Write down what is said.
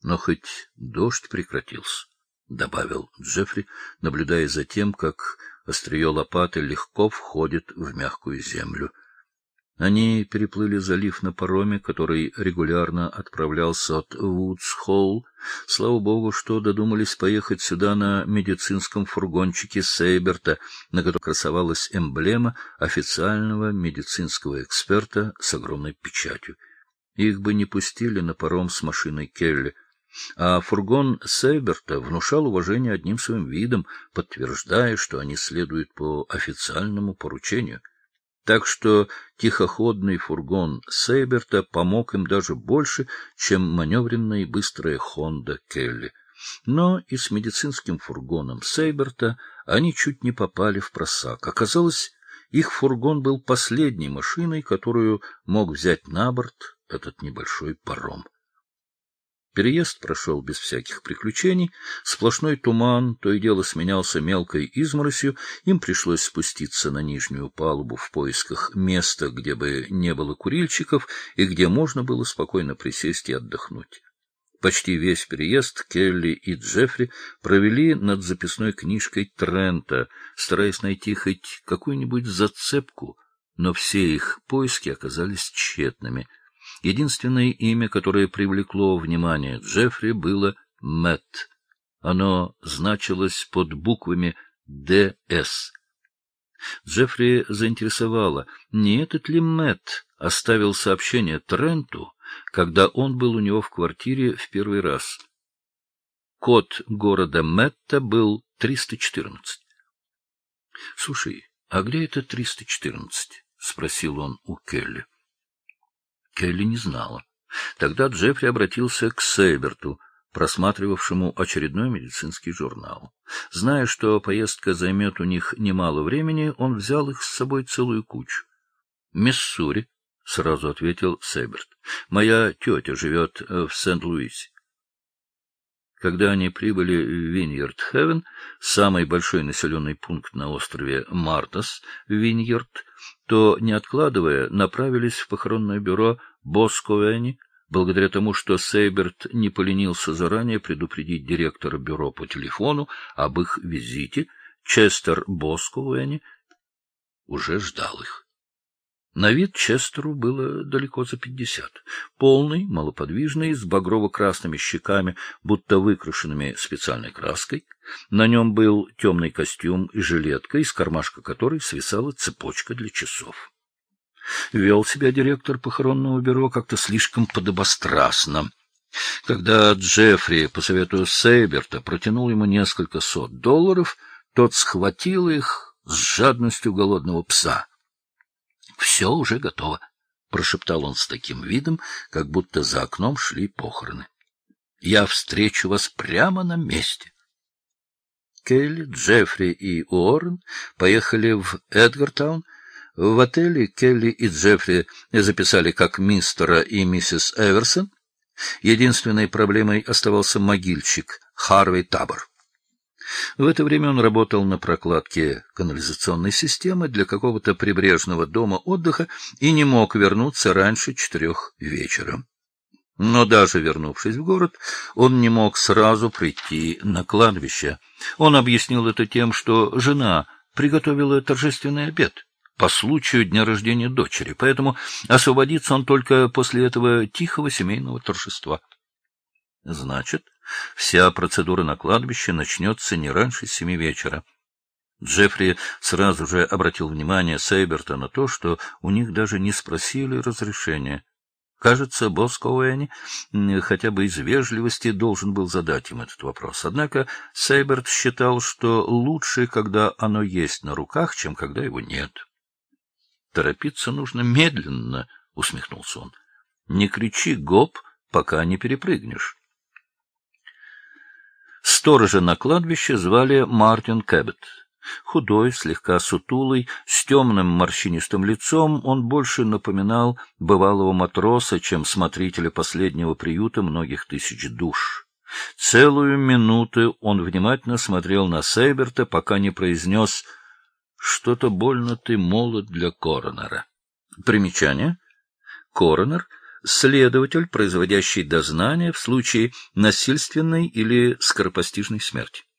Но хоть дождь прекратился, — добавил Джеффри, наблюдая за тем, как острие лопаты легко входит в мягкую землю. Они переплыли залив на пароме, который регулярно отправлялся от Вудс-Холл. Слава богу, что додумались поехать сюда на медицинском фургончике Сейберта, на котором красовалась эмблема официального медицинского эксперта с огромной печатью. Их бы не пустили на паром с машиной Келли. А фургон Сейберта внушал уважение одним своим видом, подтверждая, что они следуют по официальному поручению. Так что тихоходный фургон Сейберта помог им даже больше, чем маневренная и быстрая Хонда Келли. Но и с медицинским фургоном Сейберта они чуть не попали в просак. Оказалось, их фургон был последней машиной, которую мог взять на борт этот небольшой паром. Переезд прошел без всяких приключений, сплошной туман то и дело сменялся мелкой изморосью, им пришлось спуститься на нижнюю палубу в поисках места, где бы не было курильщиков и где можно было спокойно присесть и отдохнуть. Почти весь переезд Келли и Джеффри провели над записной книжкой Трента, стараясь найти хоть какую-нибудь зацепку, но все их поиски оказались тщетными. Единственное имя, которое привлекло внимание Джеффри, было Мэтт. Оно значилось под буквами «ДС». Джеффри заинтересовало, не этот ли Мэтт оставил сообщение Тренту, когда он был у него в квартире в первый раз. Код города Мэтта был 314. — Слушай, а где это 314? — спросил он у Келли. Келли не знала. Тогда Джеффри обратился к Сейберту, просматривавшему очередной медицинский журнал. Зная, что поездка займет у них немало времени, он взял их с собой целую кучу. — Миссури, — сразу ответил Сейберт. — Моя тетя живет в Сент-Луисе. Когда они прибыли в Виньярд-Хевен, самый большой населенный пункт на острове Мартас, Виньярд, то, не откладывая, направились в похоронное бюро Боскоуэни, благодаря тому, что Сейберт не поленился заранее предупредить директора бюро по телефону об их визите. Честер Боскоуэни уже ждал их. На вид Честеру было далеко за 50. Полный, малоподвижный, с багрово-красными щеками, будто выкрашенными специальной краской. На нем был темный костюм и жилетка, из кармашка которой свисала цепочка для часов. Вел себя директор похоронного бюро как-то слишком подобострастно. Когда Джеффри, по совету Сейберта, протянул ему несколько сот долларов, тот схватил их с жадностью голодного пса. — Все уже готово, — прошептал он с таким видом, как будто за окном шли похороны. — Я встречу вас прямо на месте. Келли, Джеффри и Уоррен поехали в Эдгартаун. В отеле Келли и Джеффри записали как мистера и миссис Эверсон. Единственной проблемой оставался могильщик Харвей Табор. В это время он работал на прокладке канализационной системы для какого-то прибрежного дома отдыха и не мог вернуться раньше 4 вечера. Но даже вернувшись в город, он не мог сразу прийти на кладбище. Он объяснил это тем, что жена приготовила торжественный обед по случаю дня рождения дочери, поэтому освободится он только после этого тихого семейного торжества. Значит, вся процедура на кладбище начнется не раньше 7 вечера. Джеффри сразу же обратил внимание Сейберта на то, что у них даже не спросили разрешения. Кажется, Боскоуэни хотя бы из вежливости должен был задать им этот вопрос. Однако Сейберт считал, что лучше, когда оно есть на руках, чем когда его нет. — Торопиться нужно медленно, — усмехнулся он. — Не кричи гоп, пока не перепрыгнешь. Сторожа на кладбище звали Мартин Кэббет. Худой, слегка сутулый, с темным морщинистым лицом, он больше напоминал бывалого матроса, чем смотрителя последнего приюта многих тысяч душ. Целую минуту он внимательно смотрел на Сейберта, пока не произнес: «Что-то больно ты молод для коронера». Примечание. Коронер — следователь, производящий дознание в случае насильственной или скоропостижной смерти.